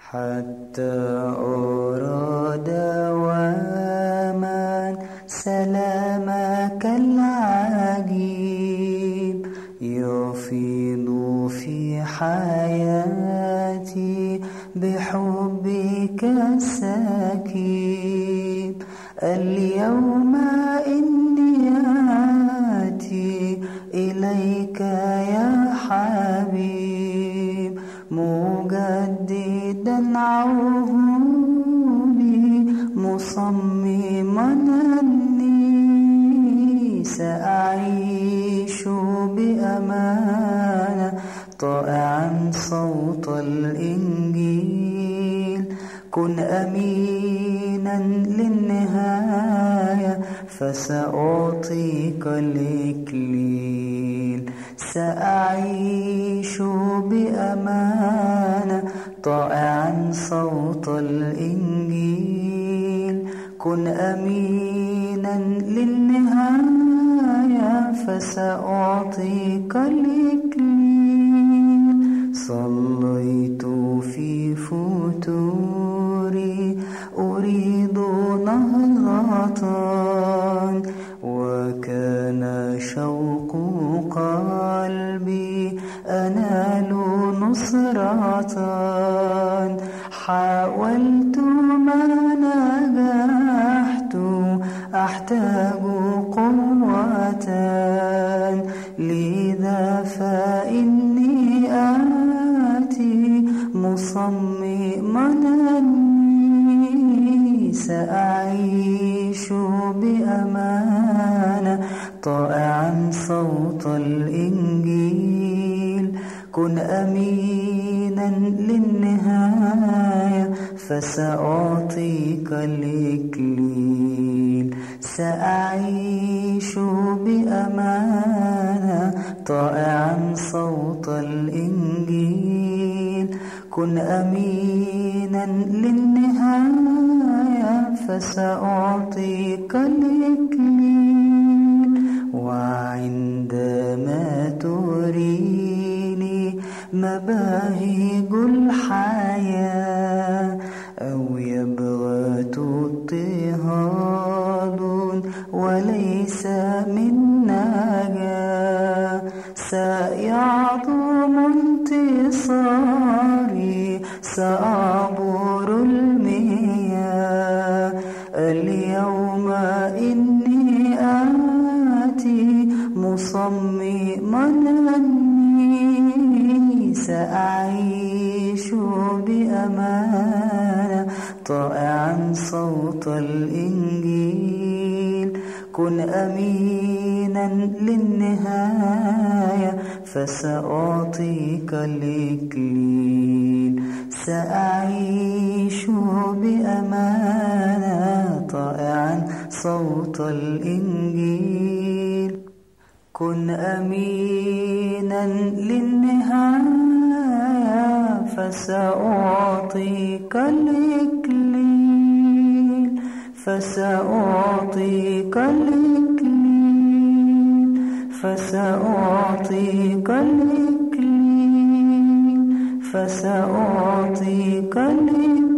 حتى أرى دواما سلامك العجيب يفيض في حياتي بحبك السكيب. اليوم إني آتي إليك يا حبيب مجددا عهودي مصمما أني سأعيش بأمانة طائعا صوت الإنجيل. كن أمينا للنهاية فسأعطيك الإكليل. سأعيش بأمانة طائعا صوت الإنجيل. كن أمينا للنهاية فسأعطيك الإكليل. صليت في فتوري أريد نهضة وكان شوق قلبي أنال نصرة. حاولت ما نجحت أحتاج قوة لذا فإني آتي مصمما أني سأعيش بأمانة طائعا صوت الإنجيل. كن أمينا للنهاية فسأعطيك الإكليل. سأعيش بأمانة طائعا صوت الإنجيل. كن أمينا للنهاية فسأعطيك الإكليل. وعندما تريني مباهج الحياة أو يبغت اضطهاد وليس من نجاة سيعظم انتصاري سأعبر المياه. اليوم إني آتي مصمما أني سأعيش بأمانة طائعا صوت الإنجيل. كن أمينا للنهاية فسأعطيك الإكليل. سأعيش بأمانة طائعا صوت الإنجيل. كن أمينا للنهاية فسأعطيك الإكليل. فسأعطيك الإكليل. فسأعطيك الإكليل. فسأعطيك الإكليل.